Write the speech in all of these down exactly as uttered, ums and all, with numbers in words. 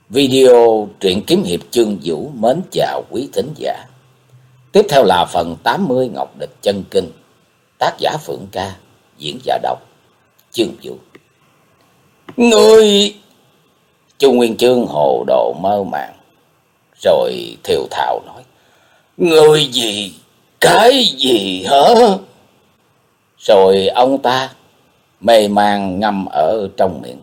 Video truyện kiếm hiệp Chương Vũ mến chào quý thính giả. Tiếp theo là phần tám mươi Ngọc Địch Chân Kinh. Tác giả Phượng Ca, diễn giả đọc Chương Vũ. Ngươi! Chu Nguyên Chương hồ đồ mơ màng, rồi thều thào nói: Ngươi gì? Cái gì hả? Rồi ông ta mê man ngâm ở trong miệng: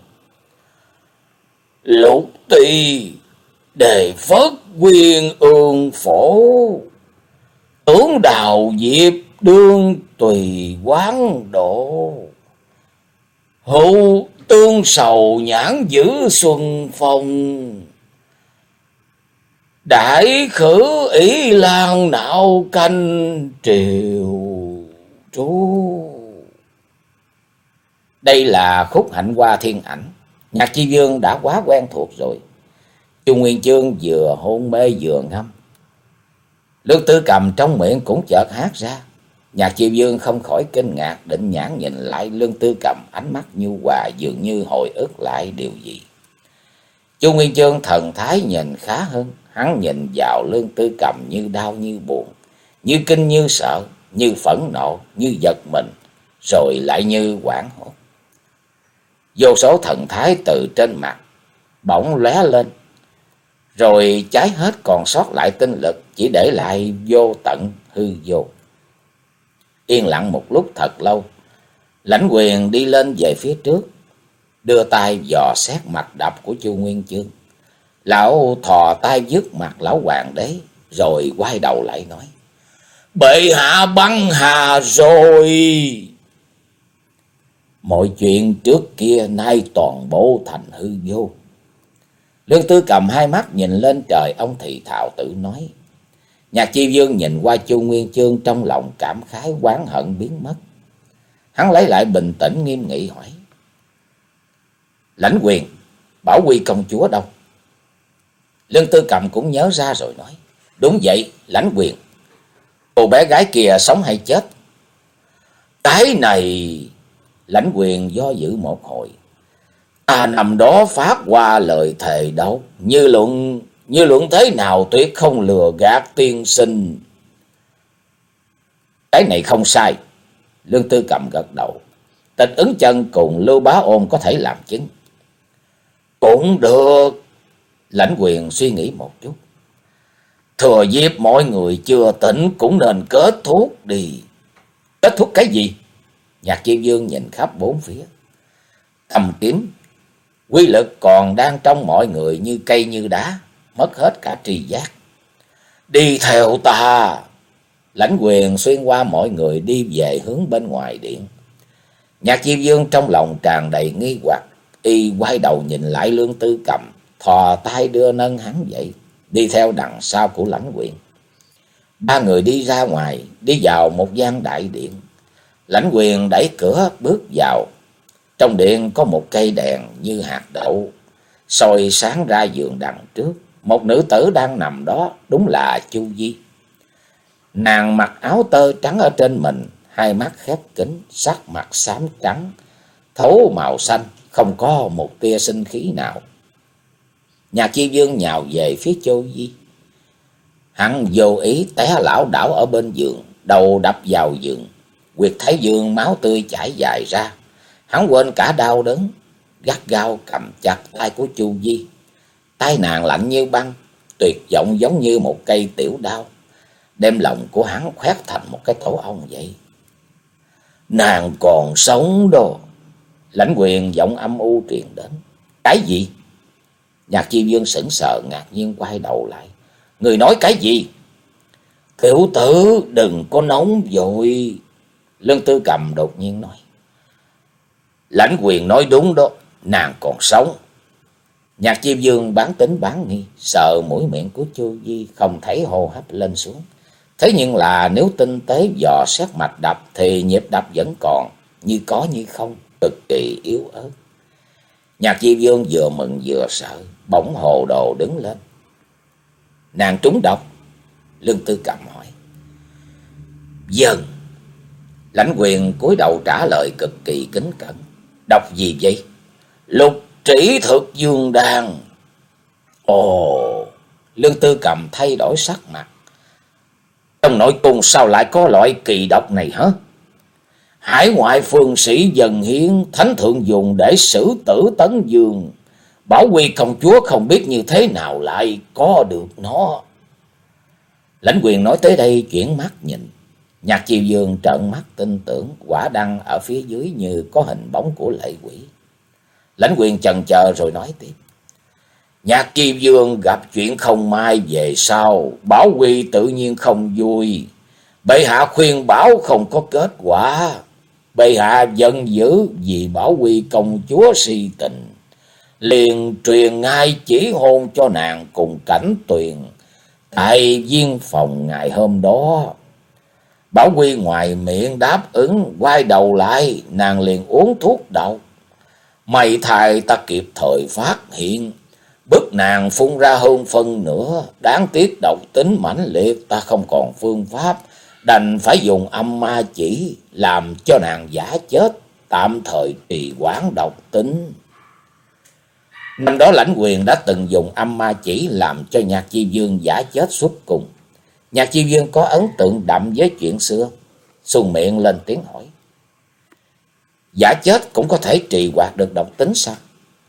Lục tỳ đề phất quyền ương phổ, tướng đào diệp đương tùy quán độ, hữu tương sầu nhãn giữ xuân phong, đại khử ý lan nạo canh triều trú. Đây là khúc Hạnh Hoa Thiên Ảnh, Nhạc Chi Vương đã quá quen thuộc rồi. Chu Nguyên Chương vừa hôn mê vừa ngâm, Lương Tư Cầm trong miệng cũng chợt hát ra. Nhạc Chi Vương không khỏi kinh ngạc, định nhãn nhìn lại Lương Tư Cầm, ánh mắt nhu hòa dường như hồi ức lại điều gì. Chu Nguyên Chương thần thái nhìn khá hơn, hắn nhìn vào Lương Tư Cầm như đau như buồn, như kinh như sợ, như phẫn nộ, như giật mình, rồi lại như hoảng hốt. Vô số thần thái từ trên mặt bỗng lóe lên, rồi cháy hết còn sót lại tinh lực, chỉ để lại vô tận hư vô. Yên lặng một lúc thật lâu, Lãnh Quyền đi lên về phía trước, đưa tay dò xét mặt đập của Chu Nguyên Chương. Lão thò tay dứt mặt lão hoàng đế, rồi quay đầu lại nói: Bệ hạ băng hà rồi. Mọi chuyện trước kia nay toàn bộ thành hư vô. Lương Tư Cầm hai mắt nhìn lên trời, ông thì thào tự nói. Nhạc Chi Vương nhìn qua Chu Nguyên Chương, trong lòng cảm khái oán hận biến mất. Hắn lấy lại bình tĩnh nghiêm nghị hỏi: Lãnh Quyền, Bảo Quy công chúa đâu? Lương Tư Cầm cũng nhớ ra rồi nói: Đúng vậy, Lãnh Quyền. Cô bé gái kia sống hay chết? Cái này... Lãnh Quyền do dự một hồi. Ta nằm đó phát qua lời thề độc, như luận như luận thế nào tuyệt không lừa gạt tiên sinh. Cái này không sai. Lương Tư Cầm gật đầu. Tịch Ứng Chân cùng Lưu Bá Ôn có thể làm chứng. Cũng được. Lãnh Quyền suy nghĩ một chút. Thừa dịp mọi người chưa tỉnh cũng nên kết thúc đi. Kết thúc cái gì? Nhạc Chi Vương nhìn khắp bốn phía. Cầm kiếm quy lực còn đang trong mọi người như cây như đá, mất hết cả tri giác. Đi theo ta. Lãnh Quyền xuyên qua mọi người đi về hướng bên ngoài điện. Nhạc Chi Vương trong lòng tràn đầy nghi hoặc, y quay đầu nhìn lại Lương Tư Cầm, thò tay đưa nâng hắn dậy, đi theo đằng sau của Lãnh Quyền. Ba người đi ra ngoài, đi vào một gian đại điện. Lãnh Quyền đẩy cửa bước vào. Trong điện có một cây đèn như hạt đậu soi sáng ra giường đằng trước. Một nữ tử đang nằm đó, đúng là Chu Di. Nàng mặc áo tơ trắng ở trên mình, hai mắt khép kín, sắc mặt xám trắng, thấu màu xanh, không có một tia sinh khí nào. Nhạc Chi Vương nhào về phía Chu Di. Hắn vô ý té lảo đảo ở bên giường, đầu đập vào giường, huyệt thái dương máu tươi chảy dài ra. Hắn quên cả đau đớn, gắt gao cầm chặt tay của Chu Di. Tay nàng lạnh như băng, tuyệt vọng giống như một cây tiểu đao, đem lòng của hắn khoét thành một cái tổ ong vậy. Nàng còn sống đó. Lãnh Quyền giọng âm u truyền đến. Cái gì? Nhạc Chi Vương sững sờ ngạc nhiên quay đầu lại. Người nói cái gì? Tiểu tử đừng có nóng vội. Lương Tư Cầm đột nhiên nói. Lãnh Quyền nói đúng đó, nàng còn sống. Nhạc Chi Vương bán tính bán nghi, sợ mũi miệng của Chu Di không thấy hô hấp lên xuống. Thế nhưng là nếu tinh tế dò xét mạch đập thì nhịp đập vẫn còn, như có như không, cực kỳ yếu ớt. Nhạc Chi Vương vừa mừng vừa sợ, bỗng hồ đồ đứng lên. Nàng trúng độc? Lương Tư Cầm hỏi. Dần. Lãnh Quyền cúi đầu trả lời cực kỳ kính cẩn. Độc gì vậy? Lục Trĩ Thực Dương Đan. Ồ, Lương Tư Cầm thay đổi sắc mặt. Trong nội cung sao lại có loại kỳ độc này hả? Hải ngoại phương sĩ dần hiến, thánh thượng dùng để xử tử Tấn Dương. Bảo Quy công chúa không biết như thế nào lại có được nó. Lãnh Quyền nói tới đây chuyển mắt nhìn. Nhạc Chiêu Dương trợn mắt tin tưởng, quả đăng ở phía dưới như có hình bóng của lệ quỷ. Lãnh Quyền chần chờ rồi nói tiếp. Nhạc Chiêu Dương gặp chuyện không may về sau, Bảo Quy tự nhiên không vui. Bệ hạ khuyên bảo không có kết quả. Bệ hạ giận dữ vì Bảo Quy công chúa si tình, liền truyền ngay chỉ hôn cho nàng cùng Cảnh Tuyền tại viên phòng ngày hôm đó. Bảo Quy ngoài miệng đáp ứng, quay đầu lại nàng liền uống thuốc độc. May thay ta kịp thời phát hiện, bức nàng phun ra hơn phân nữa. Đáng tiếc độc tính mãnh liệt, ta không còn phương pháp, đành phải dùng âm ma chỉ làm cho nàng giả chết, tạm thời trì hoãn độc tính. Năm đó Lãnh Quyền đã từng dùng âm ma chỉ làm cho Nhạc Chi Dương giả chết suốt cùng. Nhạc Chi Dương có ấn tượng đậm với chuyện xưa, sùng miệng lên tiếng hỏi. Giả chết cũng có thể trì hoãn được độc tính sao?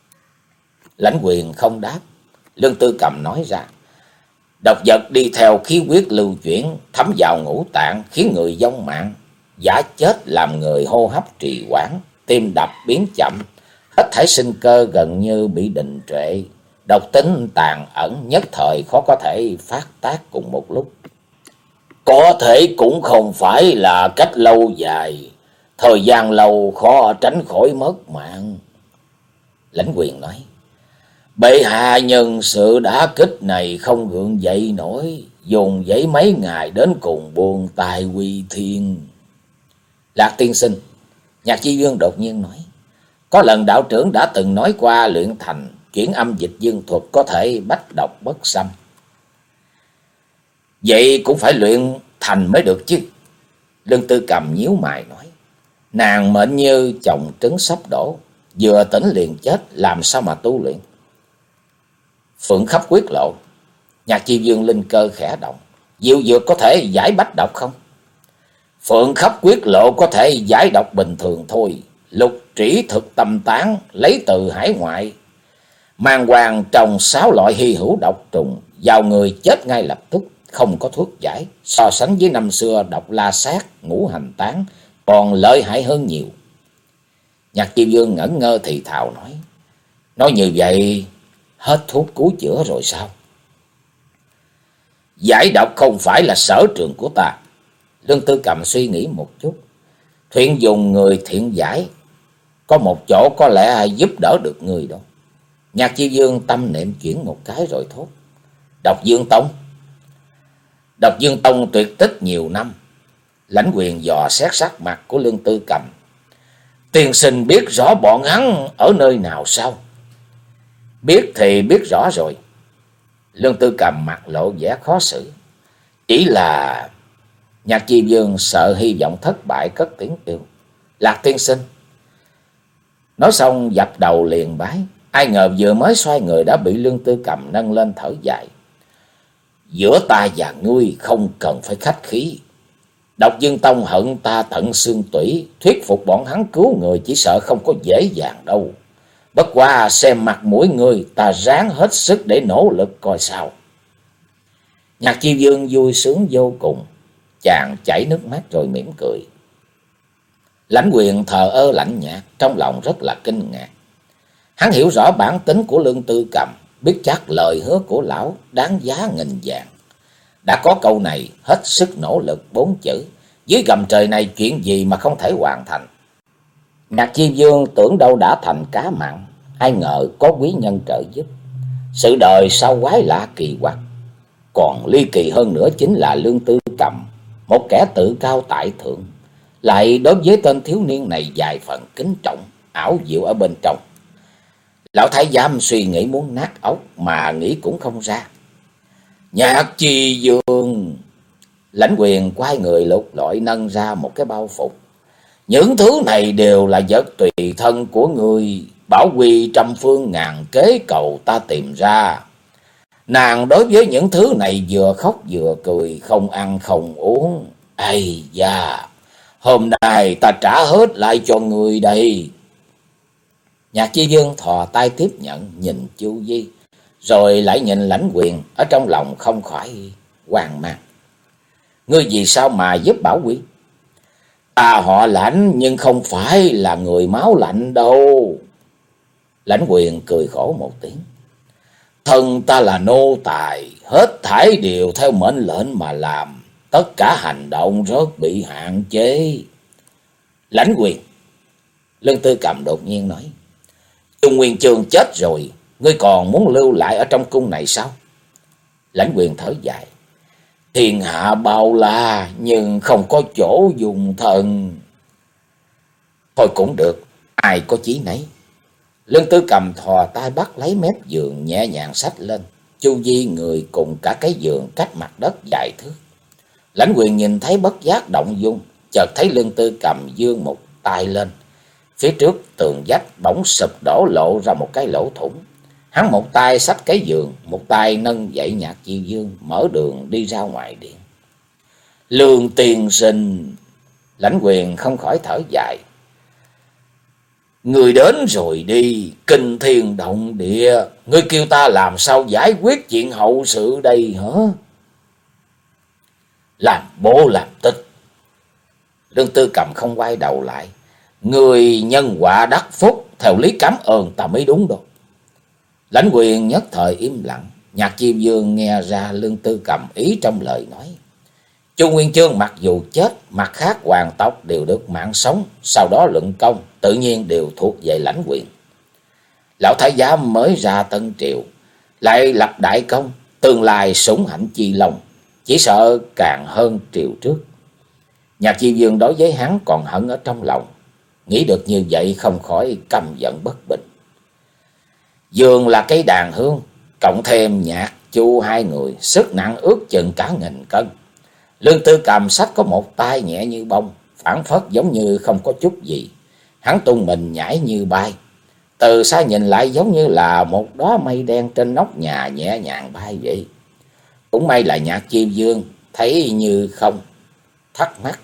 Lãnh Quyền không đáp. Lương Tư Cầm nói ra. Độc vật đi theo khí huyết lưu chuyển, thấm vào ngũ tạng, khiến người vong mạng. Giả chết làm người hô hấp trì hoãn, tim đập biến chậm, hết thảy sinh cơ gần như bị đình trệ. Độc tính tàn ẩn, nhất thời khó có thể phát tác cùng một lúc. Có thể cũng không phải là cách lâu dài, thời gian lâu khó tránh khỏi mất mạng. Lãnh Quyền nói. Bệ hạ nhân sự đã kích này không gượng dậy nổi, dùng giấy mấy ngày đến cùng buồn tài quy thiên. Lạc tiên sinh, Nhạc Chi Dương đột nhiên nói. Có lần đạo trưởng đã từng nói qua luyện thành chuyển âm dịch dương thuật có thể bách độc bất xâm. Vậy cũng phải luyện thành mới được chứ. Lương Tư Cầm nhíu mày nói. Nàng mệnh như chồng trứng sắp đổ, vừa tỉnh liền chết, làm sao mà tu luyện? Phượng khắp quyết lộ. Nhạc Chi Dương linh cơ khẽ động. Diệu dược có thể giải bách độc không? Phượng khắp quyết lộ có thể giải độc bình thường thôi. Lục trĩ thực tâm tán lấy từ hải ngoại, mang hoàng trồng sáu loại hy hữu độc trùng, vào người chết ngay lập tức, không có thuốc giải. So sánh với năm xưa độc la sát, ngũ hành tán còn lợi hại hơn nhiều. Nhạc Chi Dương ngẩn ngơ thì thào nói. Nói như vậy hết thuốc cứu chữa rồi sao? Giải độc không phải là sở trường của ta. Lương Tư Cầm suy nghĩ một chút. Thuyện dùng người thiện giải, có một chỗ có lẽ giúp đỡ được người đó. Nhạc Chi Dương tâm niệm chuyển một cái rồi thốt. Độc Dương Tông. Độc Dương Tông tuyệt tích nhiều năm. Lãnh Quyền dò xét sắc mặt của Lương Tư Cầm. Tiên sinh biết rõ bọn hắn ở nơi nào sao? Biết thì biết rõ rồi. Lương Tư Cầm mặt lộ vẻ khó xử. Chỉ là Nhạc Chi Dương sợ hy vọng thất bại, cất tiếng kêu. Lạc tiên sinh. Nói xong dập đầu liền bái. Ai ngờ vừa mới xoay người đã bị Lương Tư Cầm nâng lên thở dài. Giữa ta và ngươi không cần phải khách khí. Độc Dương Tông hận ta tận xương tủy, thuyết phục bọn hắn cứu người chỉ sợ không có dễ dàng đâu. Bất quá xem mặt mũi ngươi, ta ráng hết sức để nỗ lực coi sao. Nhạc Chi Dương vui sướng vô cùng. Chàng chảy nước mắt rồi mỉm cười. Lãnh Quyền thờ ơ lạnh nhạt, trong lòng rất là kinh ngạc. Hắn hiểu rõ bản tính của Lương Tư Cầm, biết chắc lời hứa của lão đáng giá nghìn vàng. Đã có câu này, hết sức nỗ lực bốn chữ, dưới gầm trời này chuyện gì mà không thể hoàn thành. Nhạc Chi Dương tưởng đâu đã thành cá mặn, ai ngờ có quý nhân trợ giúp. Sự đời sao quái lạ kỳ quặc. Còn ly kỳ hơn nữa chính là Lương Tư Cầm, một kẻ tự cao tại thượng, lại đối với tên thiếu niên này vài phần kính trọng, ảo diệu ở bên trong. Lão thái giám suy nghĩ muốn nát óc mà nghĩ cũng không ra. Nhạc Chi Dương. Lãnh Quyền quay người lục lọi nâng ra một cái bao phục. Những thứ này đều là vật tùy thân của người. Bảo Quy trăm phương ngàn kế cầu ta tìm ra. Nàng đối với những thứ này vừa khóc vừa cười, không ăn không uống. Ây da, hôm nay ta trả hết lại cho người đây. Nhạc Chi Dương thò tay tiếp nhận, nhìn Chu Di, rồi lại nhìn Lãnh Quyền, ở trong lòng không khỏi hoang mang. Ngươi vì sao mà giúp Bảo Quy? Ta họ Lãnh nhưng không phải là người máu lạnh đâu. Lãnh Quyền cười khổ một tiếng. Thân ta là nô tài, hết thảy đều theo mệnh lệnh mà làm, tất cả hành động rất bị hạn chế. Lãnh Quyền, Lương Tư Cầm đột nhiên nói, Trung Nguyên Chương chết rồi, ngươi còn muốn lưu lại ở trong cung này sao? Lãnh Quyền thở dài, thiên hạ bao la nhưng không có chỗ dùng thân. Thôi cũng được, ai có chí nấy. Lương Tư Cầm thò tay bắt lấy mép giường, nhẹ nhàng xách lên. Chu Di người cùng cả cái giường cách mặt đất vài thước. Lãnh Quyền nhìn thấy bất giác động dung, chợt thấy Lương Tư Cầm giương một tay lên. Phía trước tường vách bỗng sụp đổ, lộ ra một cái lỗ thủng. Hắn một tay xách cái giường, một tay nâng dậy Nhạc Chi Dương, mở đường đi ra ngoài điện. Lương tiên sinh, Lãnh Quyền không khỏi thở dài. Người đến rồi đi, kinh thiên động địa, ngươi kêu ta làm sao giải quyết chuyện hậu sự đây hả? Làm bố làm tích. Lương Tư Cầm không quay đầu lại. Người nhân quả đắc phúc, theo lý cảm ơn ta mới đúng đâu. Lãnh Quyền nhất thời im lặng. Nhạc Chi Dương nghe ra Lương Tư Cầm ý trong lời nói. Chu Nguyên Chương mặc dù chết, mặt khác hoàng tộc đều được mạng sống, sau đó luận công, tự nhiên đều thuộc về Lãnh Quyền. Lão thái giám mới ra Tân Triều, lại lập đại công, tương lai sủng hạnh chi lòng, chỉ sợ càng hơn triều trước. Nhạc Chi Dương đối với hắn còn hận ở trong lòng, nghĩ được như vậy không khỏi căm giận bất bình. Dương là cái đàn hương, cộng thêm Nhạc Chu hai người, sức nặng ước chừng cả nghìn cân. Lương Tư Cầm sách có một tay nhẹ như bông, phảng phất giống như không có chút gì. Hắn tung mình nhảy như bay, từ xa nhìn lại giống như là một đóa mây đen trên nóc nhà nhẹ nhàng bay vậy. Cũng may là Nhạc Chi Dương thấy như không, thắc mắc.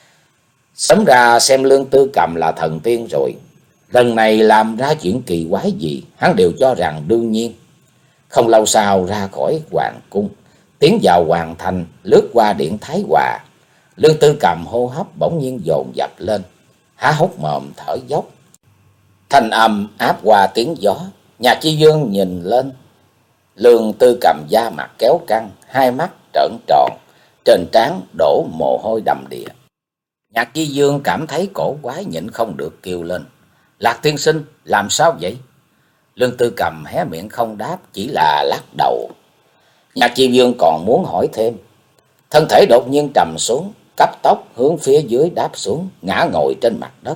Sớm ra xem Lương Tư Cầm là thần tiên rồi, lần này làm ra chuyện kỳ quái gì, hắn đều cho rằng đương nhiên. Không lâu sau ra khỏi hoàng cung, tiến vào hoàng thành, lướt qua điện Thái Hòa. Lương Tư Cầm hô hấp bỗng nhiên dồn dập lên, há hốc mồm thở dốc. Thanh âm áp qua tiếng gió. Nhạc Chi Dương nhìn lên, Lương Tư Cầm da mặt kéo căng, hai mắt trợn tròn, trên trán đổ mồ hôi đầm đìa. Nhạc Chi Dương cảm thấy cổ quái, nhịn không được kêu lên. Lạc tiên sinh, làm sao vậy? Lương Tư Cầm hé miệng không đáp, chỉ là lắc đầu. Nhạc Chi Dương còn muốn hỏi thêm, thân thể đột nhiên trầm xuống, cấp tốc hướng phía dưới đáp xuống, ngã ngồi trên mặt đất.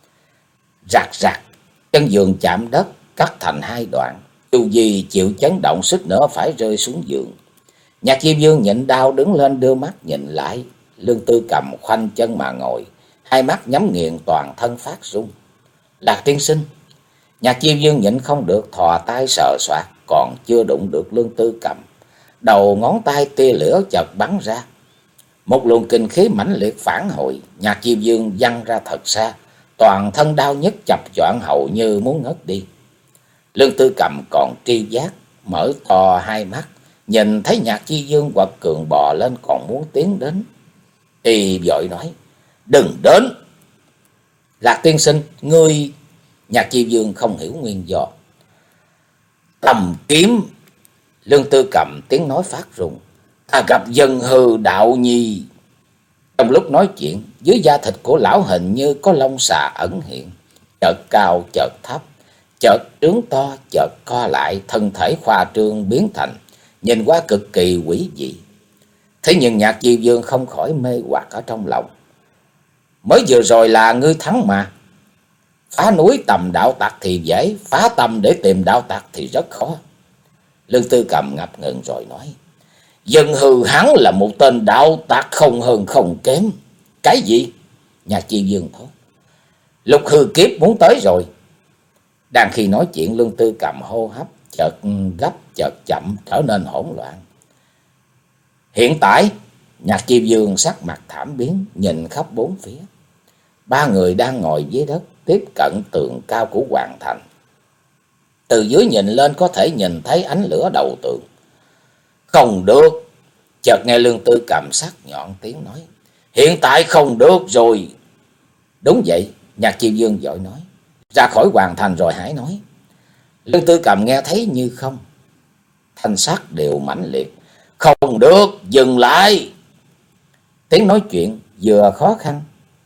Rạc rạc, chân giường chạm đất, cắt thành hai đoạn. Chu Di chịu chấn động, suýt nữa phải rơi xuống giường. Nhạc Chi Dương nhịn đau đứng lên, đưa mắt nhìn lại. Lương Tư Cầm khoanh chân mà ngồi, hai mắt nhắm nghiền, toàn thân phát run. Lạc tiên sinh. Nhạc Chi Dương nhịn không được thò tay sờ soạt, còn chưa đụng được Lương Tư Cầm, đầu ngón tay tia lửa chợt bắn ra. Một luồng kinh khí mãnh liệt phản hồi, Nhạc Chi Dương văng ra thật xa, toàn thân đau nhức chập choạng hầu như muốn ngất đi. Lương Tư Cầm còn tri giác, mở to hai mắt, nhìn thấy Nhạc Chi Dương quật cường bò lên còn muốn tiến đến. Y vội nói, đừng đến. Lạc tiên sinh, ngươi... Nhạc Chi Dương không hiểu nguyên do. Tầm kiếm. Lương Tư Cầm tiếng nói phát run, ta gặp dân hư đạo nhi. Trong lúc nói chuyện, dưới da thịt của lão hình như có lông xà ẩn hiện, chợt cao chợt thấp, chợt trướng to chợt co lại, thân thể khoa trương biến thành, nhìn qua cực kỳ quỷ dị. Thế nhưng Nhạc Chi Dương không khỏi mê hoặc ở trong lòng. Mới vừa rồi là ngươi thắng mà. Phá núi tầm đạo tặc thì dễ, phá tâm để tìm đạo tặc thì rất khó. Lương Tư Cầm ngập ngừng rồi nói, dân hư hắn là một tên đạo tặc không hơn không kém. Cái gì? Nhạc Chi Dương thốt, lục hư kiếp muốn tới rồi. Đang khi nói chuyện, Lương Tư Cầm hô hấp chợt gấp chợt chậm, trở nên hỗn loạn. Hiện tại, Nhạc Chi Dương sắc mặt thảm biến, nhìn khắp bốn phía. Ba người đang ngồi dưới đất, tiếp cận tường cao của hoàng thành. Từ dưới nhìn lên có thể nhìn thấy ánh lửa đầu tường. Không được! Chợt nghe Lương Tư Cầm sắc nhọn tiếng nói. Hiện tại không được rồi! Đúng vậy, Nhạc Chi Dương vội nói. Ra khỏi hoàng thành rồi hãy nói. Lương Tư Cầm nghe thấy như không. Thanh sắc đều mãnh liệt. Không được, dừng lại! Tiếng nói chuyện vừa khó khăn,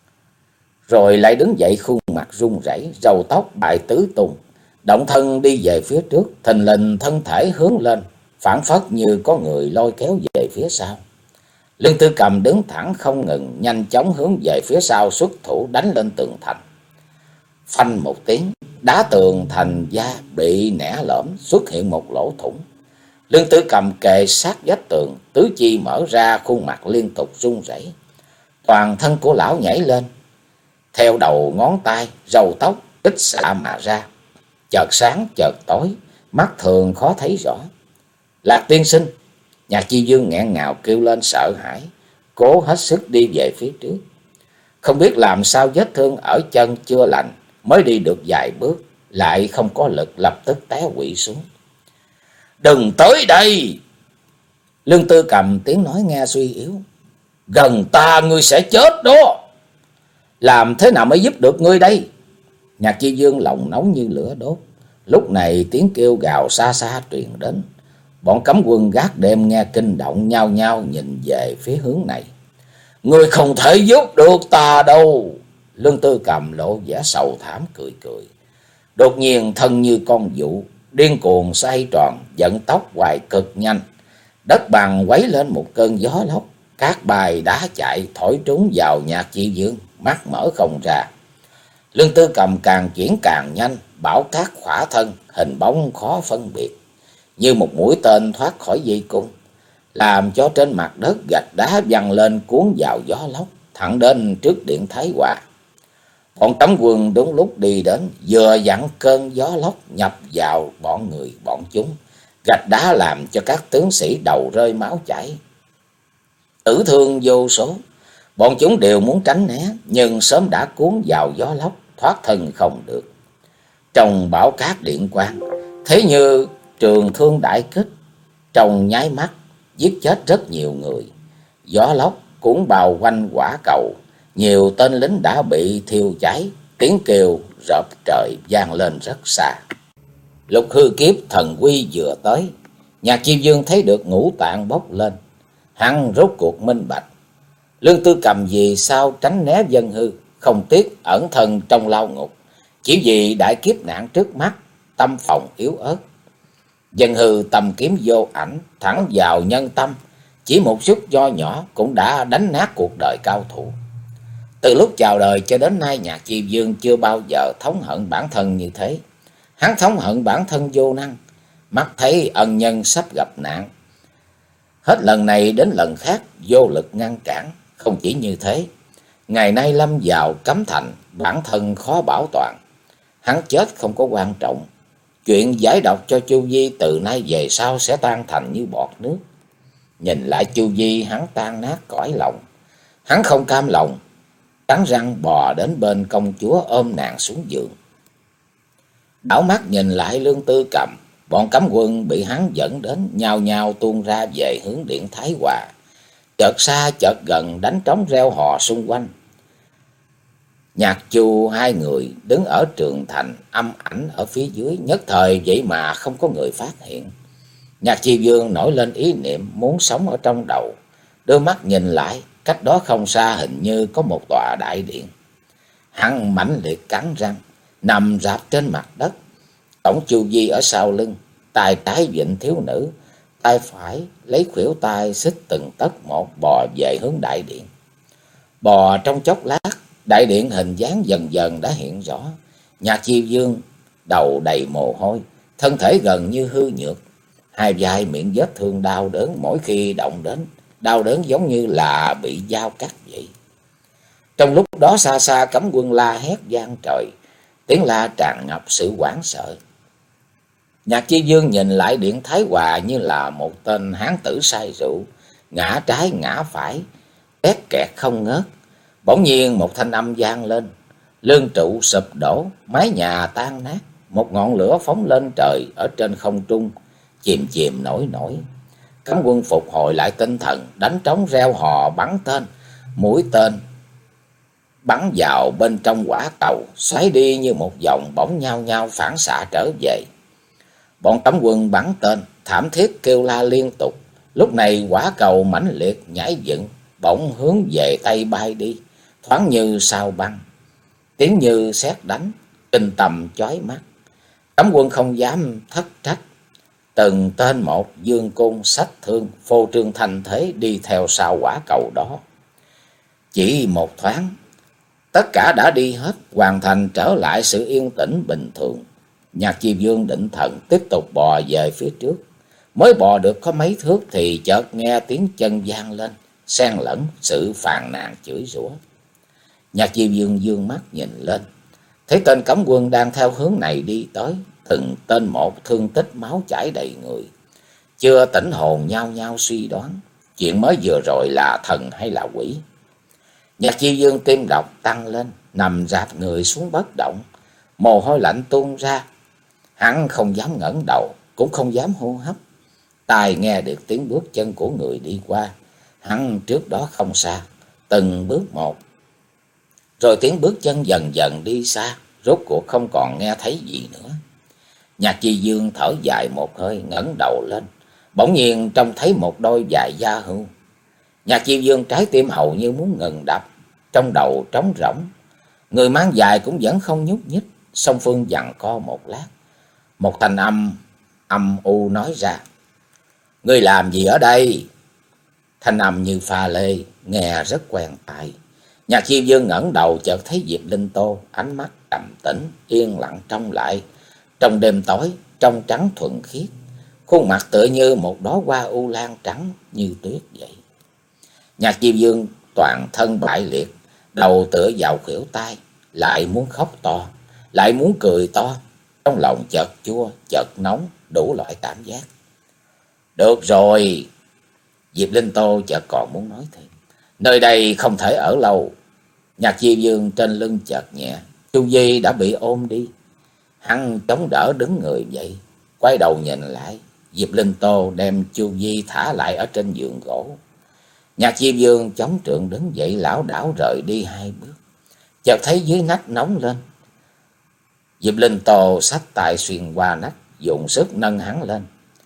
rồi lại đứng dậy, khuôn mặt run rẩy, râu tóc bại tứ tung, động thân đi về phía trước, thình lình thân thể hướng lên, phảng phất như có người lôi kéo về phía sau. Lương Tư Cầm đứng thẳng không ngừng, nhanh chóng hướng về phía sau xuất thủ đánh lên tường thành. Phanh một tiếng, đá tường thành da bị nẻ lõm, xuất hiện một lỗ thủng. Lương Tư Cầm kề sát vách tường, tứ chi mở ra, khuôn mặt liên tục run rẩy. Toàn thân của lão nhảy lên, theo đầu ngón tay, râu tóc kích xạ mà ra, chợt sáng chợt tối, mắt thường khó thấy rõ. Lạc tiên sinh! Nhạc Chi Dương nghẹn ngào kêu lên sợ hãi, cố hết sức đi về phía trước. Không biết làm sao vết thương ở chân chưa lành, mới đi được vài bước, lại không có lực, lập tức té quỵ xuống. Đừng tới đây! Lương Tư Cầm tiếng nói nghe suy yếu. Gần ta ngươi sẽ chết đó! Làm thế nào mới giúp được ngươi đây? Nhạc Chi Dương lòng nóng như lửa đốt. Lúc này tiếng kêu gào xa xa truyền đến. Bọn cấm quân gác đêm nghe kinh động, nhao nhao nhìn về phía hướng này. Ngươi không thể giúp được ta đâu! Lương Tư Cầm lộ vẻ sầu thảm cười cười. Đột nhiên thân như con dụ, điên cuồng xoay tròn, vận tốc hoài cực nhanh. Đất bằng quấy lên một cơn gió lốc, cát bài đá chạy thổi trúng vào Nhạc Chi Dương, mắt mở không ra. Lương Tư Cầm càng chuyển càng nhanh, bão cát khỏa thân, hình bóng khó phân biệt, như một mũi tên thoát khỏi dây cung, làm cho trên mặt đất gạch đá văng lên cuốn vào gió lốc, thẳng đến trước điện Thái Hòa. Bọn cấm quân đúng lúc đi đến, vừa dặn cơn gió lốc nhập vào bọn người bọn chúng, gạch đá làm cho các tướng sĩ đầu rơi máu chảy, tử thương vô số. Bọn chúng đều muốn tránh né, nhưng sớm đã cuốn vào gió lốc, thoát thân không được. Trong bão cát điện quang, thế như trường thương đại kích, trong nháy mắt giết chết rất nhiều người. Gió lốc cũng bao quanh quả cầu, nhiều tên lính đã bị thiêu cháy, tiếng kêu rợp trời vang lên rất xa. Lúc hư kiếp thần quy vừa tới, Nhạc Chi Dương thấy được ngũ tạng bốc lên, hắn rốt cuộc minh bạch Lương Tư Cầm vì sao tránh né dân hư, không tiếc ẩn thân trong lao ngục, chỉ vì đại kiếp nạn trước mắt, tâm phòng yếu ớt. Dân hư tầm kiếm vô ảnh, thẳng vào nhân tâm, chỉ một chút do nhỏ cũng đã đánh nát cuộc đời cao thủ. Từ lúc chào đời cho đến nay, Nhạc Chi Dương chưa bao giờ thống hận bản thân như thế. Hắn thống hận bản thân vô năng, mắt thấy ân nhân sắp gặp nạn, hết lần này đến lần khác vô lực ngăn cản. Không chỉ như thế, ngày nay lâm vào cấm thành, bản thân khó bảo toàn. Hắn chết không có quan trọng, chuyện giải độc cho Chu Vi từ nay về sau sẽ tan thành như bọt nước. Nhìn lại Chu Vi, hắn tan nát cõi lòng. Hắn không cam lòng, cắn răng bò đến bên công chúa ôm nàng xuống giường. Đảo mắt nhìn lại Lương Tư Cầm, bọn cấm quân bị hắn dẫn đến nhao nhao tuôn ra về hướng điện Thái Hòa. Chợt xa chợt gần đánh trống reo hò xung quanh. Nhạc Chu hai người đứng ở trường thành, âm ảnh ở phía dưới, nhất thời vậy mà không có người phát hiện. Nhạc Chi Dương nổi lên ý niệm muốn sống ở trong đầu, đưa mắt nhìn lại, cách đó không xa hình như có một tòa đại điện. Hắn mãnh liệt cắn răng, nằm rạp trên mặt đất. Tổng Chu Vi ở sau lưng, tay trái vịn thiếu nữ, tay phải lấy khuỷu tay xích từng tấc một bò về hướng đại điện. Bò trong chốc lát, đại điện hình dáng dần dần đã hiện rõ. Nhạc Chi Dương đầu đầy mồ hôi, thân thể gần như hư nhược, hai vai miệng vết thương đau đớn mỗi khi động đến, đau đớn giống như là bị dao cắt vậy. Trong lúc đó xa xa cấm quân la hét vang trời, tiếng la tràn ngập sự hoảng sợ. Nhạc Chi Dương nhìn lại Điện Thái Hòa như là một tên hán tử say rượu, ngã trái ngã phải, két kẹt không ngớt. Bỗng nhiên một thanh âm vang lên, lương trụ sụp đổ, mái nhà tan nát, một ngọn lửa phóng lên trời ở trên không trung, chìm chìm nổi nổi. Cấm quân phục hồi lại tinh thần, đánh trống reo hò bắn tên, mũi tên bắn vào bên trong quả cầu, xoáy đi như một vòng, bỗng nhao nhao phản xạ trở về. Bọn cấm quân bắn tên, thảm thiết kêu la liên tục. Lúc này quả cầu mãnh liệt nhảy dựng, bỗng hướng về tây bay đi, thoáng như sao băng, tiếng như sét đánh, kinh tầm chói mắt. Cấm quân không dám thất trách, từng tên một dương cung xách thương, phô trương thanh thế đi theo sau quả cầu đó. Chỉ một thoáng, tất cả đã đi hết, hoàn thành trở lại sự yên tĩnh bình thường. Nhạc Chi Dương định thần tiếp tục bò về phía trước. Mới bò được có mấy thước thì chợt nghe tiếng chân vang lên, xen lẫn sự phàn nàn chửi rủa. Nhạc Chi Dương dương mắt nhìn lên, thấy tên cấm quân đang theo hướng này đi tới, từng tên một thương tích máu chảy đầy người. Chưa tỉnh hồn nhao nhao suy đoán chuyện mới vừa rồi là thần hay là quỷ. Nhạc Chi Dương tim đập tăng lên, nằm rạp người xuống bất động, mồ hôi lạnh tuôn ra. Hắn không dám ngẩng đầu, cũng không dám hô hấp. Tai nghe được tiếng bước chân của người đi qua, hắn trước đó không xa, từng bước một. Rồi tiếng bước chân dần dần đi xa, rốt cuộc không còn nghe thấy gì nữa. Nhạc Chi Dương thở dài một hơi, ngẩng đầu lên, bỗng nhiên trông thấy một đôi giày da hưu. Nhạc Chi Dương trái tim hầu như muốn ngừng đập, trong đầu trống rỗng. Người mang giày cũng vẫn không nhúc nhích. Song phương giằng co một lát, một thanh âm âm u nói ra: "Ngươi làm gì ở đây?" Thanh âm như pha lê, nghe rất quen tai. Nhạc Chi Dương ngẩng đầu chợt thấy Diệp Linh Tô, ánh mắt trầm tĩnh, yên lặng trông lại. Trong đêm tối, trong trắng thuần khiết, khuôn mặt tựa như một đóa hoa u lan trắng như tuyết vậy. Nhạc Chi Dương toàn thân bại liệt, đầu tựa vào khuỷu tay, lại muốn khóc to, lại muốn cười to. Trong lòng chợt chua, chợt nóng, đủ loại cảm giác. "Được rồi." Diệp Linh Tô chợt còn muốn nói thêm. "Nơi đây không thể ở lâu." Nhạc Chi Dương trên lưng chợt nhẹ, Chu Di đã bị ôm đi. Hắn chống đỡ đứng người dậy, quay đầu nhìn lại, Diệp Linh Tô đem Chu Di thả lại ở trên giường gỗ. Nhạc Chi Dương chống trượng đứng dậy, lảo đảo rời đi hai bước, chợt thấy dưới nách nóng lên. Diệp Linh Tô xách tay xuyên qua nách, dùng sức nâng hắn lên.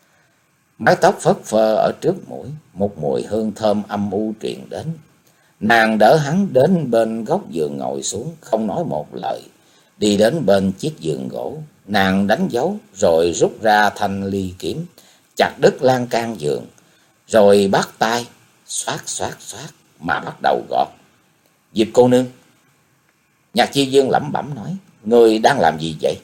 Mái tóc phất phơ ở trước mũi, một mùi hương thơm âm u truyền đến. Nàng đỡ hắn đến bên góc giường ngồi xuống, không nói một lời. Đi đến bên chiếc giường gỗ, nàng đánh dấu rồi rút ra thanh ly kiếm, chặt đứt lan can giường, rồi bắt tay xoát xoát xoát mà bắt đầu gọt. "Diệp cô nương." Nhạc Chi Dương lẩm bẩm nói: "Ngươi đang làm gì vậy?"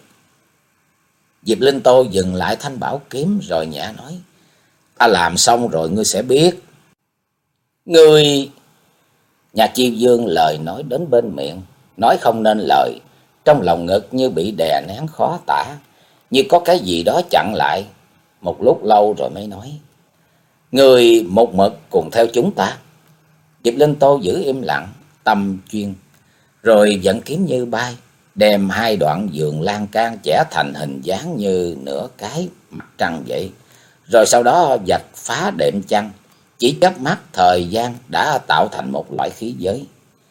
Diệp Linh Tô dừng lại thanh bảo kiếm rồi nhẹ nói: "Ta làm xong rồi ngươi sẽ biết." "Ngươi..." Nhạc Chi Dương lời nói đến bên miệng, nói không nên lời. Trong lòng ngực như bị đè nén khó tả, như có cái gì đó chặn lại. Một lúc lâu rồi mới nói: "Ngươi một mực cùng theo chúng ta." Diệp Linh Tô giữ im lặng, tâm chuyên, rồi dẫn kiếm như bay, đem hai đoạn giường lan can chẻ thành hình dáng như nửa cái mặt trăng vậy. Rồi sau đó vạch phá đệm chăn, chỉ chớp mắt thời gian đã tạo thành một loại khí giới.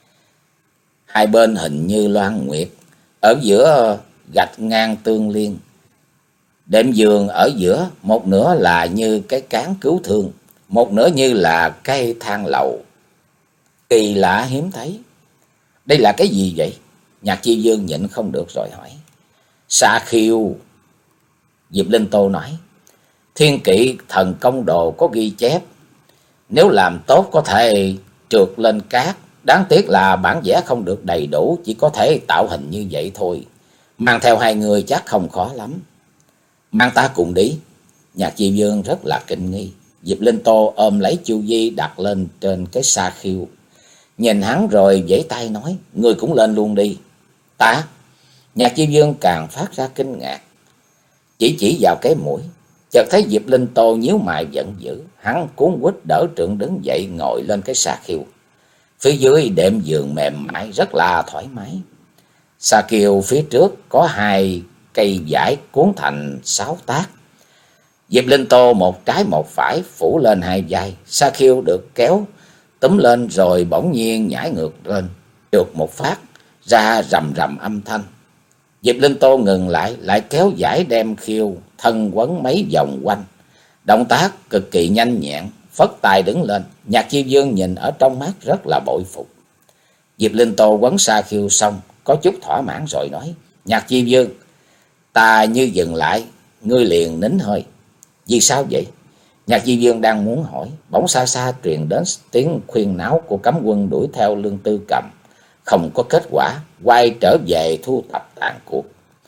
Hai bên hình như loan nguyệt, ở giữa gạch ngang tương liên. Đệm giường ở giữa, một nửa là như cái cán cứu thương, một nửa như là cây thang lầu. Kỳ lạ hiếm thấy. Đây là cái gì vậy? Nhạc Chi Dương nhịn không được rồi hỏi. "Sa khiêu." Diệp Linh Tô nói: "Thiên kỵ thần công đồ có ghi chép, nếu làm tốt có thể trượt lên cát. Đáng tiếc là bản vẽ không được đầy đủ, chỉ có thể tạo hình như vậy thôi. Mang theo hai người chắc không khó lắm." "Mang ta cùng đi." Nhạc Chi Dương rất là kinh nghi. Diệp Linh Tô ôm lấy Chu Di đặt lên trên cái sa khiêu, nhìn hắn rồi vẫy tay nói: "Ngươi cũng lên luôn đi." "Ta?" Nhạc Chi Dương càng phát ra kinh ngạc. chỉ chỉ vào cái mũi. Chợt thấy Diệp Linh Tô nhíu mày giận dữ, hắn cuốn quýt đỡ trượng đứng dậy ngồi lên cái sa khiêu. Phía dưới đệm giường mềm mại rất là thoải mái. Sa khiêu phía trước có hai cây vải cuốn thành sáu tác. Diệp Linh Tô một trái một phải phủ lên hai vai. Sa khiêu được kéo túm lên rồi bỗng nhiên nhảy ngược lên, được một phát ra rầm rầm âm thanh. Diệp Linh Tô ngừng lại, lại kéo vải đem khiêu thân quấn mấy vòng quanh. Động tác cực kỳ nhanh nhẹn, phất tay đứng lên. Nhạc Chi Dương nhìn ở trong mắt rất là bội phục. Diệp Linh Tô quấn sa khiêu xong, có chút thỏa mãn rồi nói: Nhạc Chi Dương, ta như dừng lại, ngươi liền nín hơi. Vì sao vậy? Nhạc Chi Dương đang muốn hỏi, bỗng xa xa truyền đến tiếng khuyên náo của cấm quân đuổi theo Lương Tư Cầm. Không có kết quả, quay trở về thu thập tàn cuộc.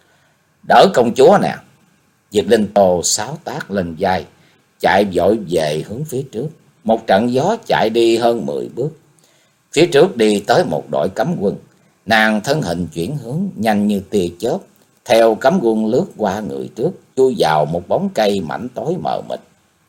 Đỡ công chúa nè. Diệp Linh Tô sáo tác lên vai, chạy vội về hướng phía trước. Một trận gió chạy đi hơn mười bước. Phía trước đi tới một đội cấm quân. Nàng thân hình chuyển hướng nhanh như tia chớp, theo cấm quân lướt qua người trước, chui vào một bóng cây mảnh tối mờ mịt.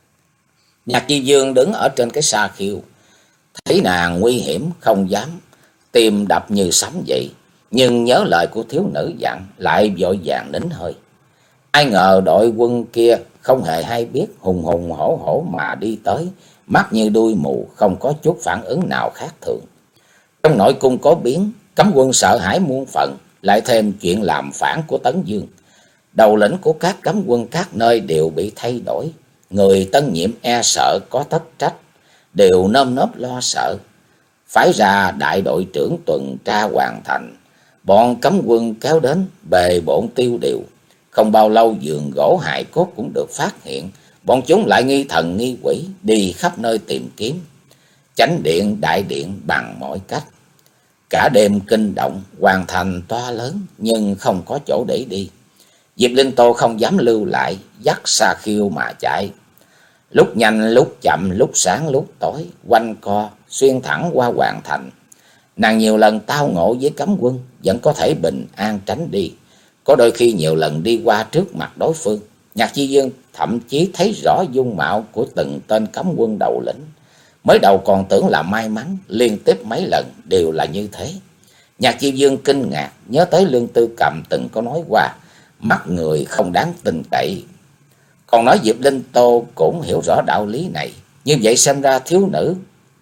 Nhạc Chi Dương đứng ở trên cái sa khiêu, thấy nàng nguy hiểm không dám, tim đập như sấm vậy, nhưng nhớ lời của thiếu nữ dặn, lại vội vàng nín hơi. Ai ngờ đội quân kia không hề hay biết, hùng hùng hổ hổ mà đi tới, mắt như đuôi mù, không có chút phản ứng nào khác thường. Trong nội cung có biến, cấm quân sợ hãi muôn phần, lại thêm chuyện làm phản của Tấn Dương. Đầu lĩnh của các cấm quân các nơi đều bị thay đổi. Người tân nhiệm e sợ có thất trách, đều nơm nớp lo sợ. Phái ra đại đội trưởng tuần tra hoàn thành. Bọn cấm quân kéo đến bề bộn tiêu điều. Không bao lâu giường gỗ hài cốt cũng được phát hiện. Bọn chúng lại nghi thần nghi quỷ, đi khắp nơi tìm kiếm. Chánh điện đại điện bằng mọi cách. Cả đêm kinh động, hoàn thành to lớn nhưng không có chỗ để đi. Diệp Linh Tô không dám lưu lại, dắt sa khiêu mà chạy. Lúc nhanh lúc chậm, lúc sáng lúc tối, quanh co xuyên thẳng qua hoàn thành. Nàng nhiều lần tao ngộ với cấm quân, vẫn có thể bình an tránh đi. Có đôi khi nhiều lần đi qua trước mặt đối phương. Nhạc Chi Dương thậm chí thấy rõ dung mạo của từng tên cấm quân đầu lĩnh. Mới đầu còn tưởng là may mắn, liên tiếp mấy lần đều là như thế. Nhạc Chi Dương kinh ngạc, nhớ tới Lương Tư Cầm từng có nói qua, mắt người không đáng tin cậy. Còn nói Diệp Linh Tô cũng hiểu rõ đạo lý này. Như vậy xem ra thiếu nữ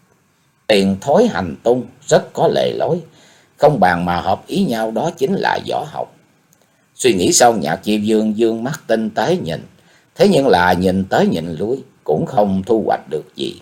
tiền thối hành tung, rất có lề lối. Không bàn mà hợp ý nhau, đó chính là võ học. Suy nghĩ xong, Nhạc Chi Dương dương mắt tinh tế nhìn. Thế nhưng là nhìn tới nhìn lui cũng không thu hoạch được gì.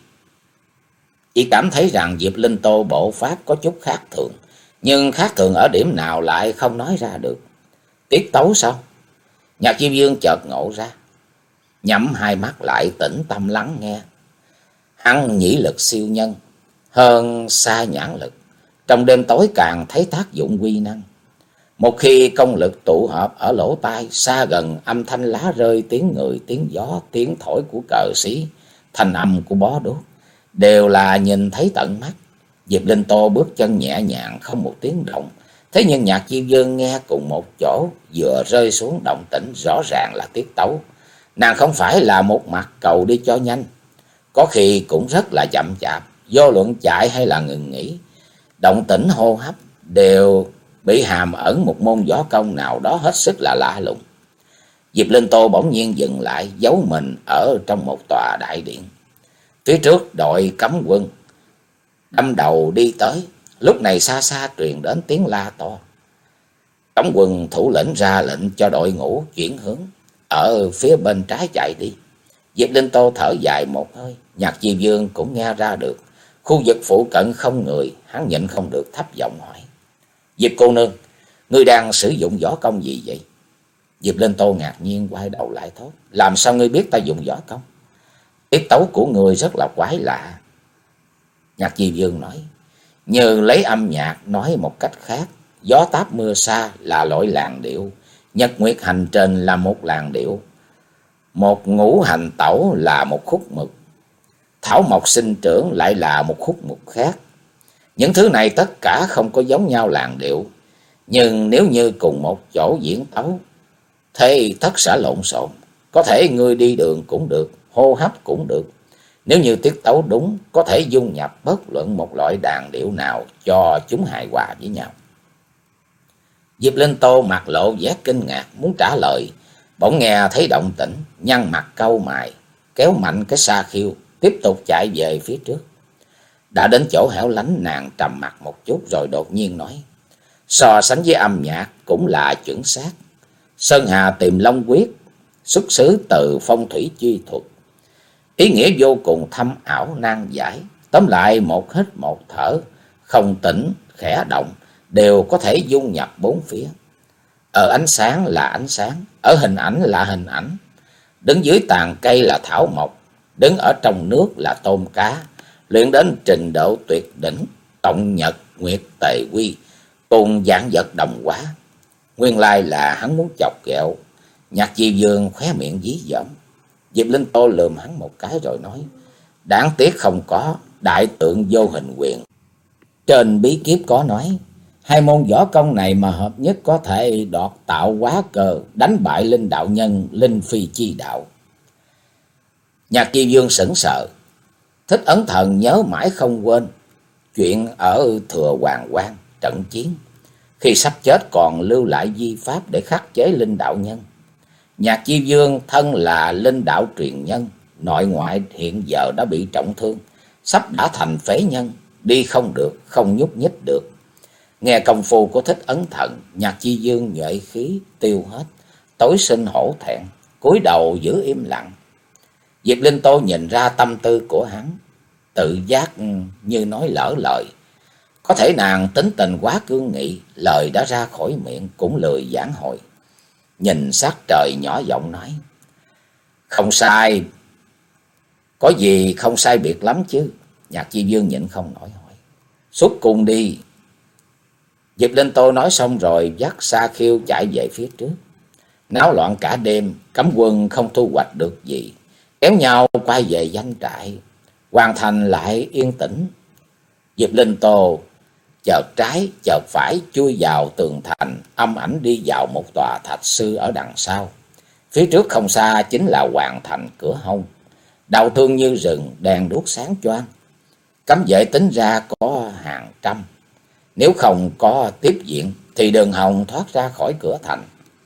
Chỉ cảm thấy rằng Diệp Linh Tô bộ pháp có chút khác thường. Nhưng khác thường ở điểm nào lại không nói ra được. Tiết tấu sao? Nhạc Chi Dương chợt ngộ ra. Nhắm hai mắt lại tĩnh tâm lắng nghe. Hắn nhĩ lực siêu nhân, hơn xa nhãn lực. Trong đêm tối càng thấy tác dụng quy năng. Một khi công lực tụ hợp ở lỗ tai, xa gần âm thanh lá rơi, tiếng người, tiếng gió, tiếng thổi của cờ sĩ, thanh âm của bó đuốc, đều là nhìn thấy tận mắt. Diệp Linh Tô bước chân nhẹ nhàng, không một tiếng động. Thế nhưng Nhạc Chi Dương nghe cùng một chỗ, vừa rơi xuống động tĩnh, rõ ràng là tiết tấu. Nàng không phải là một mặt cầu đi cho nhanh, có khi cũng rất là chậm chạp, vô luận chạy hay là ngừng nghỉ. Động tĩnh hô hấp đều bị hàm ẩn một môn võ công nào đó hết sức là lạ lùng. Diệp Linh Tô bỗng nhiên dừng lại, giấu mình ở trong một tòa đại điện. Phía trước đội cấm quân đâm đầu đi tới. Lúc này xa xa truyền đến tiếng la to. Cấm quân thủ lĩnh ra lệnh cho đội ngũ chuyển hướng, ở phía bên trái chạy đi. Diệp Linh Tô thở dài một hơi. Nhạc Chi Dương cũng nghe ra được khu vực phụ cận không người, hắn nhịn không được thấp giọng hỏi: Diệp cô nương, ngươi đang sử dụng võ công gì vậy? Diệp Linh Tô ngạc nhiên quay đầu lại thốt: Làm sao ngươi biết ta dùng võ công? Tiết tấu của ngươi rất là quái lạ. Nhạc Chi Dương nói: Như lấy âm nhạc nói một cách khác, gió táp mưa xa là loại làn điệu, nhật nguyệt hành trình là một làn điệu, một ngũ hành tẩu là một khúc mực, thảo mộc sinh trưởng lại là một khúc mực khác. Những thứ này tất cả không có giống nhau làn điệu, nhưng nếu như cùng một chỗ diễn tấu thế tất sẽ lộn xộn. Có thể ngươi đi đường cũng được, hô hấp cũng được. Nếu như tiết tấu đúng, có thể dung nhập bất luận một loại đàn điệu nào cho chúng hài hòa với nhau. Diệp Linh Tô mặt lộ vẻ kinh ngạc muốn trả lời, bỗng nghe thấy động tĩnh, nhăn mặt cau mày, kéo mạnh cái sa khiêu, tiếp tục chạy về phía trước. Đã đến chỗ hẻo lánh, nàng trầm mặt một chút rồi đột nhiên nói: so sánh với âm nhạc cũng là chuẩn xác. Sơn Hà Tìm Long Quyết xuất xứ từ phong thủy chi thuật, ý nghĩa vô cùng thâm ảo nan giải. Tóm lại một hít một thở, không tỉnh khẽ động đều có thể dung nhập bốn phía. Ở ánh sáng là ánh sáng, ở hình ảnh là hình ảnh, đứng dưới tàn cây là thảo mộc, đứng ở trong nước là tôm cá. Luyện đến trình độ tuyệt đỉnh, cộng nhật nguyệt tề quy, cùng dạng vật đồng hóa. Nguyên lai là hắn muốn chọc ghẹo. Nhạc Chi Vương khóe miệng dí dỏm. Diệp Linh Tô lườm hắn một cái rồi nói: đáng tiếc không có đại tượng vô hình quyền. Trên bí kíp có nói, hai môn võ công này mà hợp nhất có thể đoạt tạo hóa cờ, đánh bại linh đạo nhân, linh phi chi đạo. Nhạc Chi Vương sững sờ. Thích Ấn Thần nhớ mãi không quên chuyện ở Thừa Hoàng Quan trận chiến, khi sắp chết còn lưu lại di pháp để khắc chế linh đạo nhân. Nhạc Chi Vương thân là linh đạo truyền nhân, nội ngoại hiện giờ đã bị trọng thương, sắp đã thành phế nhân, đi không được, không nhúc nhích được. Nghe công phu của Thích Ấn Thần, Nhạc Chi Vương nhuệ khí tiêu hết, tối sinh hổ thẹn, cúi đầu giữ im lặng. Diệp Linh Tô nhìn ra tâm tư của hắn, tự giác như nói lỡ lời. Có thể nàng tính tình quá cương nghị, lời đã ra khỏi miệng cũng lười giảng hồi. Nhìn sát trời nhỏ giọng nói: không sai, có gì không sai biệt lắm chứ. Nhạc Chi Vương nhịn không nổi hỏi: xuất cung đi. Diệp Linh Tô nói xong rồi dắt sa khiêu chạy về phía trước. Náo loạn cả đêm, cấm quân không thu hoạch được gì, kéo nhau quay về doanh trại. Hoàn thành lại yên tĩnh. Diệp Linh Tô chợt trái chợt phải chui vào tường thành, âm ảnh đi vào một tòa thạch sư ở đằng sau. Phía trước không xa chính là hoàn thành cửa hông, đau thương như rừng, đèn đuốc sáng choang. Cấm vệ tính ra có hàng trăm, nếu không có tiếp diện thì đường hòng thoát ra khỏi cửa thành.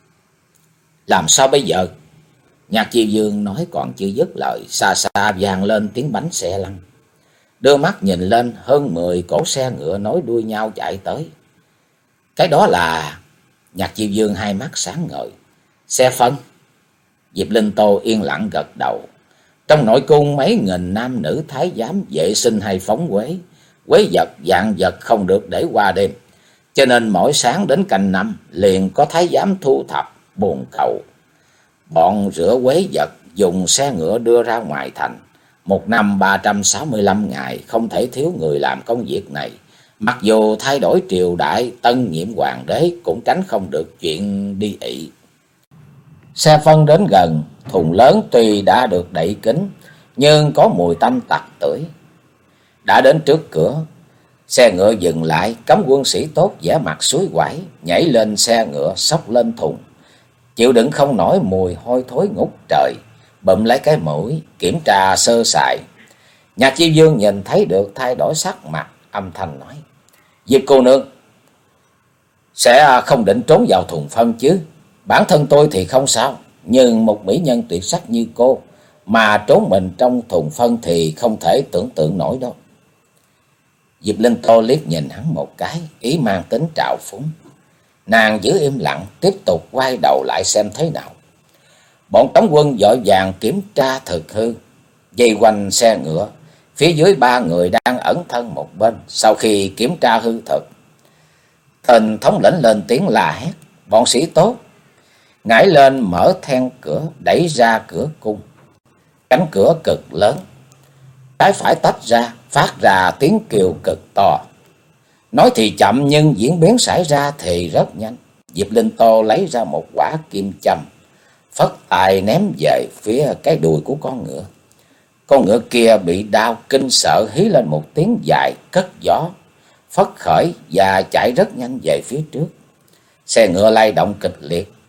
Làm sao bây giờ? Nhạc Chi Vương nói còn chưa dứt lời, xa xa vang lên tiếng bánh xe lăn. Đưa mắt nhìn lên, hơn mười cỗ xe ngựa nối đuôi nhau chạy tới. Cái đó là... Nhạc Chi Vương hai mắt sáng ngời. Xe phân. Diệp Linh Tô yên lặng gật đầu. Trong nội cung mấy nghìn nam nữ thái giám vệ sinh hay phóng quế, quế vật dạng vật không được để qua đêm, cho nên mỗi sáng đến canh năm liền có thái giám thu thập bồn cầu. Bọn rửa quế vật dùng xe ngựa đưa ra ngoài thành. Một năm ba trăm sáu mươi lăm ngày không thể thiếu người làm công việc này. Mặc dù thay đổi triều đại, tân nhiệm hoàng đế cũng tránh không được chuyện đi ị. Xe phân đến gần, thùng lớn tuy đã được đậy kín nhưng có mùi tanh tặc tưởi. Đã đến trước cửa, xe ngựa dừng lại, cấm quân sĩ tốt vẻ mặt suối quẩy nhảy lên xe ngựa, xốc lên thùng, chịu đựng không nổi mùi hôi thối ngút trời, bụm lấy cái mũi kiểm tra sơ sài. Nhạc Chi Vương nhìn thấy được thay đổi sắc mặt, âm thanh nói: Diệp cô nương sẽ không định trốn vào thùng phân chứ? Bản thân tôi thì không sao, nhưng một mỹ nhân tuyệt sắc như cô mà trốn mình trong thùng phân thì không thể tưởng tượng nổi đâu. Diệp Linh Tô liếc nhìn hắn một cái, ý mang tính trào phúng. Nàng giữ im lặng, tiếp tục quay đầu lại xem thế nào. Bọn cấm quân vội vàng kiểm tra thực hư, vây quanh xe ngựa. Phía dưới ba người đang ẩn thân một bên. Sau khi kiểm tra hư thực, tên thống lĩnh lên tiếng la hét. Bọn sĩ tốt ngải lên mở then cửa, đẩy ra cửa cung. Cánh cửa cực lớn, trái phải tách ra, phát ra tiếng kêu cực to. Nói thì chậm nhưng diễn biến xảy ra thì rất nhanh. Diệp Linh Tô lấy ra một quả kim châm, phất tay ném về phía cái đùi của con ngựa. Con ngựa kia bị đau kinh sợ, hí lên một tiếng dài cất gió, phất khởi và chạy rất nhanh về phía trước. Xe ngựa lay động kịch liệt,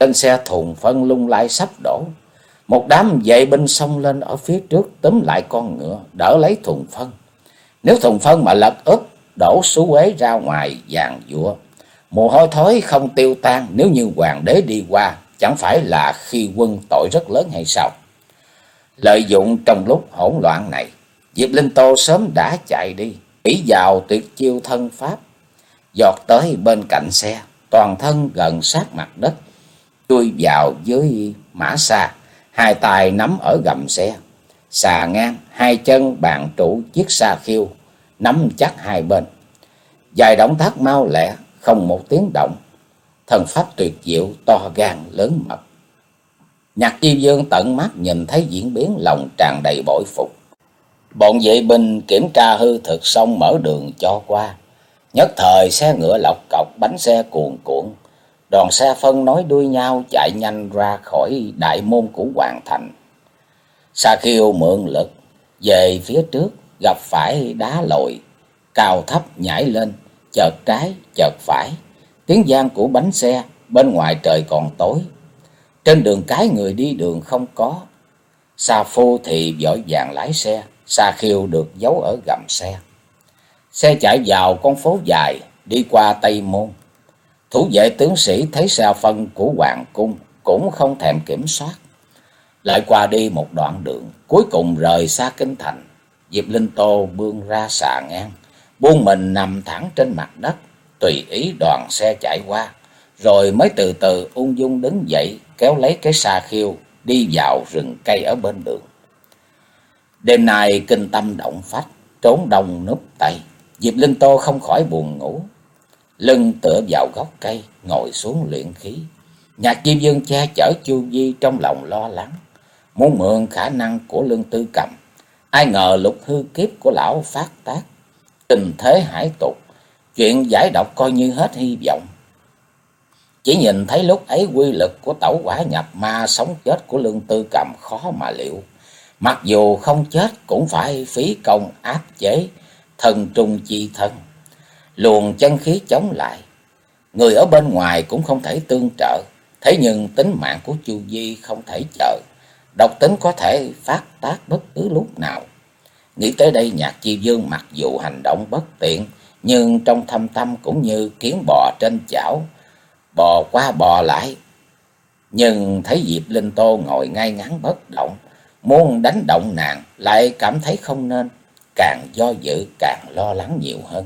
Trên xe thùng phân lung lay sắp đổ. Một đám vệ binh xông lên ở phía trước túm lại con ngựa, đỡ lấy thùng phân. Nếu thùng phân mà lật úp, đổ xú uế ra ngoài vàng giụa, mùi hôi thối không tiêu tan, nếu như hoàng đế đi qua, chẳng phải là khi quân tội rất lớn hay sao? Lợi dụng trong lúc hỗn loạn này, Diệp Linh Tô sớm đã chạy đi, ỷ vào tuyệt chiêu thân pháp, giọt tới bên cạnh xe, toàn thân gần sát mặt đất, chui vào dưới mã xa, hai tay nắm ở gầm xe, xà ngang, hai chân bàn trụ chiếc xa khiêu, nắm chắc hai bên. Vài động tác mau lẹ, không một tiếng động, thần pháp tuyệt diệu, to gan lớn mật. Nhạc Chi Dương tận mắt nhìn thấy diễn biến, lòng tràn đầy bội phục. Bọn vệ binh kiểm tra hư thực xong mở đường cho qua. Nhất thời xe ngựa lọc cọc, bánh xe cuồn cuộn, đoàn xe phân nối đuôi nhau chạy nhanh ra khỏi đại môn của hoàng thành. Sa Khiêu mượn lực về phía trước, gặp phải đá lồi, cao thấp nhảy lên, chợt trái chợt phải, tiếng vang của bánh xe. Bên ngoài trời còn tối, trên đường cái người đi đường không có. Sa Phu thì vội vàng lái xe, Sa Khiêu được giấu ở gầm xe. Xe chạy vào con phố dài, đi qua Tây Môn. Thủ vệ tướng sĩ thấy xe phân của hoàng cung cũng không thèm kiểm soát, lại qua đi một đoạn đường, cuối cùng rời xa kinh thành. Diệp Linh Tô bươn ra xà ngang, buông mình nằm thẳng trên mặt đất, tùy ý đoàn xe chạy qua, rồi mới từ từ ung dung đứng dậy, kéo lấy cái Sa Khiêu đi vào rừng cây ở bên đường. Đêm nay kinh tâm động phách, trốn đông núp tây, Diệp Linh Tô không khỏi buồn ngủ, lưng tựa vào gốc cây, ngồi xuống luyện khí. Nhạc Chi Dương che chở Chu Vi, trong lòng lo lắng, muốn mượn khả năng của Lương Tư Cầm. Ai ngờ lục hư kiếp của lão phát tác, tình thế hải tục, chuyện giải độc coi như hết hy vọng. Chỉ nhìn thấy lúc ấy quy lực của tẩu hỏa nhập ma sống chết của Lương Tư Cầm khó mà liệu. Mặc dù không chết cũng phải phí công áp chế thần trung chi thân, luồng chân khí chống lại. Người ở bên ngoài cũng không thể tương trợ, thế nhưng tính mạng của Chu Vi không thể chờ, độc tính có thể phát tác bất cứ lúc nào. Nghĩ tới đây, Nhạc Chi Dương mặc dù hành động bất tiện, nhưng trong thâm tâm cũng như kiến bò trên chảo, bò qua bò lại. Nhưng thấy Diệp Linh Tô ngồi ngay ngắn bất động, muốn đánh động nàng lại cảm thấy không nên, càng do dự càng lo lắng nhiều hơn.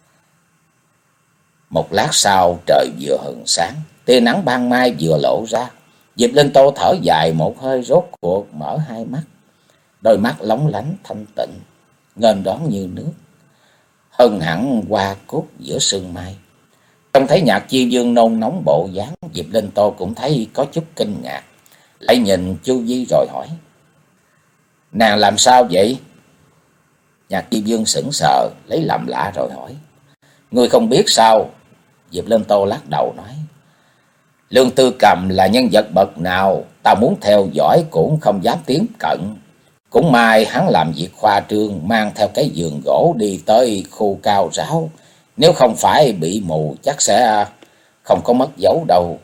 Một lát sau, trời vừa hừng sáng, tia nắng ban mai vừa lộ ra. Diệp Linh Tô thở dài một hơi, rốt cuộc mở hai mắt, đôi mắt lóng lánh thanh tịnh, nghênh đón như nước, hơn hẳn hoa cúc giữa sương mai. Trông thấy Nhạc Chi Dương nôn nóng bộ dáng, Diệp Linh Tô cũng thấy có chút kinh ngạc, lại nhìn Chu Vi rồi hỏi: "Nàng làm sao vậy?" Nhạc Chi Dương sững sờ, lấy làm lạ rồi hỏi: "Ngươi không biết sao?" Diệp Linh Tô lắc đầu nói: "Lương Tư Cầm là nhân vật bậc nào, ta muốn theo dõi cũng không dám tiến cận. Cũng may hắn làm việc khoa trương, mang theo cái giường gỗ đi tới khu cao ráo, nếu không phải bị mù chắc sẽ không có mất dấu đâu."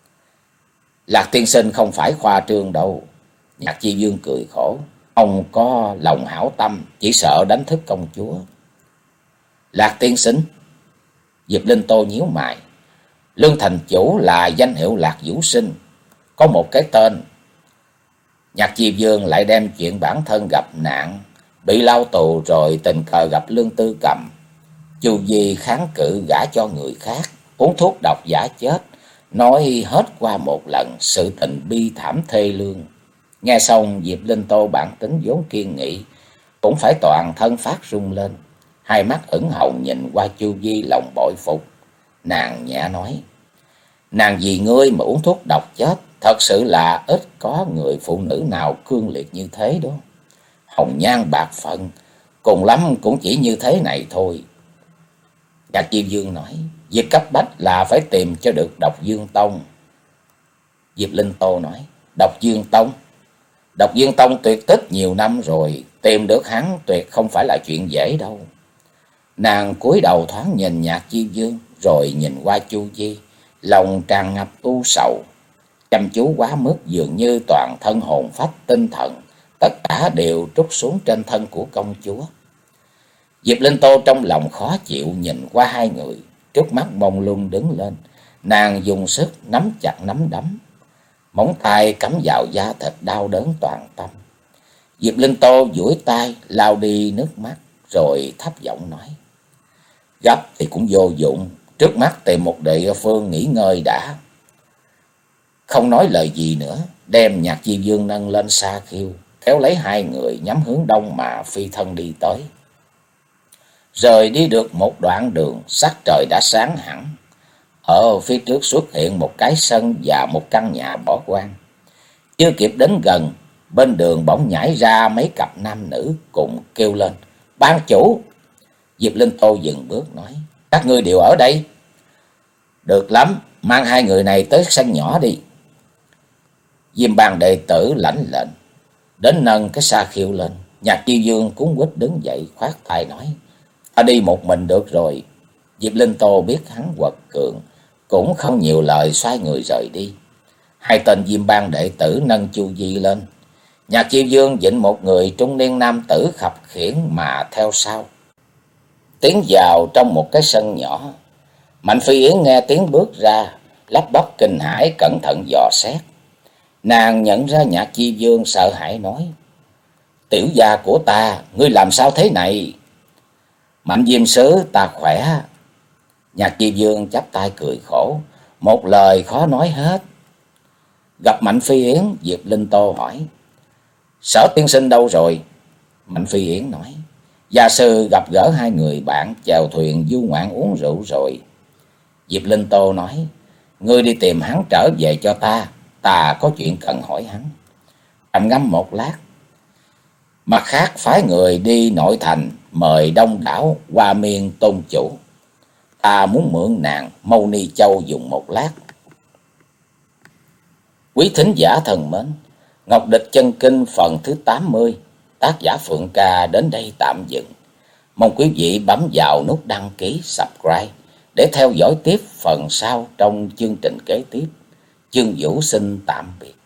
"Lạc tiên sinh không phải khoa trương đâu." Nhạc Chi Dương cười khổ: "Ông có lòng hảo tâm, chỉ sợ đánh thức công chúa." "Lạc tiên sinh?" Diệp Linh Tô nhíu mày. Lương thành chủ là danh hiệu Lạc Vũ Sinh, có một cái tên. Nhạc Chi Dương lại đem chuyện bản thân gặp nạn, bị lao tù rồi tình cờ gặp Lương Tư Cầm. Chu Vi kháng cự gả cho người khác, uống thuốc độc giả chết, nói hết qua một lần sự tình bi thảm thê lương. Nghe xong, Diệp Linh Tô bản tính vốn kiên nghị cũng phải toàn thân phát run lên, hai mắt ửng hồng nhìn qua Chu Vi lòng bội phục. Nàng nhẹ nói: "Nàng vì ngươi mà uống thuốc độc chết, thật sự là ít có người phụ nữ nào cương liệt như thế đó. Hồng nhan bạc phận, cùng lắm cũng chỉ như thế này thôi." Nhạc Chi Dương nói: "Việc cấp bách là phải tìm cho được Độc Dương Tông." Diệp Linh Tô nói: "Độc Dương Tông? Độc Dương Tông tuyệt tích nhiều năm rồi, tìm được hắn tuyệt không phải là chuyện dễ đâu." Nàng cúi đầu thoáng nhìn Nhạc Chi Dương, rồi nhìn qua Chu Vi, lòng tràn ngập u sầu. chăm chú quá mức, dường như toàn thân hồn phách tinh thần tất cả đều trút xuống trên thân của công chúa. Diệp Linh Tô trong lòng khó chịu nhìn qua hai người, trước mắt mông lung đứng lên, nàng dùng sức nắm chặt nắm đấm, móng tay cắm vào da thịt đau đớn toàn tâm. Diệp Linh Tô duỗi tay lau đi nước mắt, rồi thấp giọng nói: "Gấp thì cũng vô dụng, trước mắt tìm một địa phương nghỉ ngơi đã." Không nói lời gì nữa, đem Nhạc Chi Dương nâng lên xa khiêu, kéo lấy hai người nhắm hướng đông mà phi thân đi tới. Rời đi được một đoạn đường, sắc trời đã sáng hẳn. Ở phía trước xuất hiện một cái sân và một căn nhà bỏ hoang. Chưa kịp đến gần, bên đường bỗng nhảy ra mấy cặp nam nữ cùng kêu lên: "Ban chủ!" Diệp Linh Tô dừng bước nói: "Các ngươi đều ở đây?" "Được lắm, mang hai người này tới sân nhỏ đi." Diêm Bang đệ tử lãnh lệnh, đến nâng cái xa khiêu lên. Nhạc Chi Dương cuống quýt đứng dậy khoát tay nói: "Ta đi một mình được rồi." Diệp Linh Tô biết hắn quật cường, cũng không nhiều lời, xoay người rời đi. Hai tên Diêm Bang đệ tử nâng Chu Di lên. Nhạc Chi Dương dịnh một người trung niên nam tử khập khiễng mà theo sau, tiến vào trong một cái sân nhỏ. Mạnh Phi Yến nghe tiếng bước ra, lắp bắp kinh hãi cẩn thận dò xét. Nàng nhận ra Nhạc Chi Dương, sợ hãi nói: "Tiểu gia của ta, ngươi làm sao thế này?" "Mạnh Diêm Sứ, ta khỏe." Nhạc Chi Dương chắp tay cười khổ, một lời khó nói hết. Gặp Mạnh Phi Yến, Diệp Linh Tô hỏi: "Sở tiên sinh đâu rồi?" Mạnh Phi Yến nói: "Gia sư gặp gỡ hai người bạn chèo thuyền du ngoạn uống rượu rồi." Diệp Linh Tô nói: "Ngươi đi tìm hắn trở về cho ta, ta có chuyện cần hỏi hắn." Trầm ngâm một lát: "Mặt khác phái người đi nội thành mời đông đảo Hoa Miên tôn chủ, ta muốn mượn nàng Mâu Ni Châu dùng một lát." Quý thính giả thân mến, Ngọc Địch Chân Kinh phần thứ tám mươi, tác giả Phượng Ca đến đây tạm dừng. Mong quý vị bấm vào nút đăng ký, subscribe để theo dõi tiếp phần sau trong chương trình kế tiếp. Chương Vũ xin tạm biệt.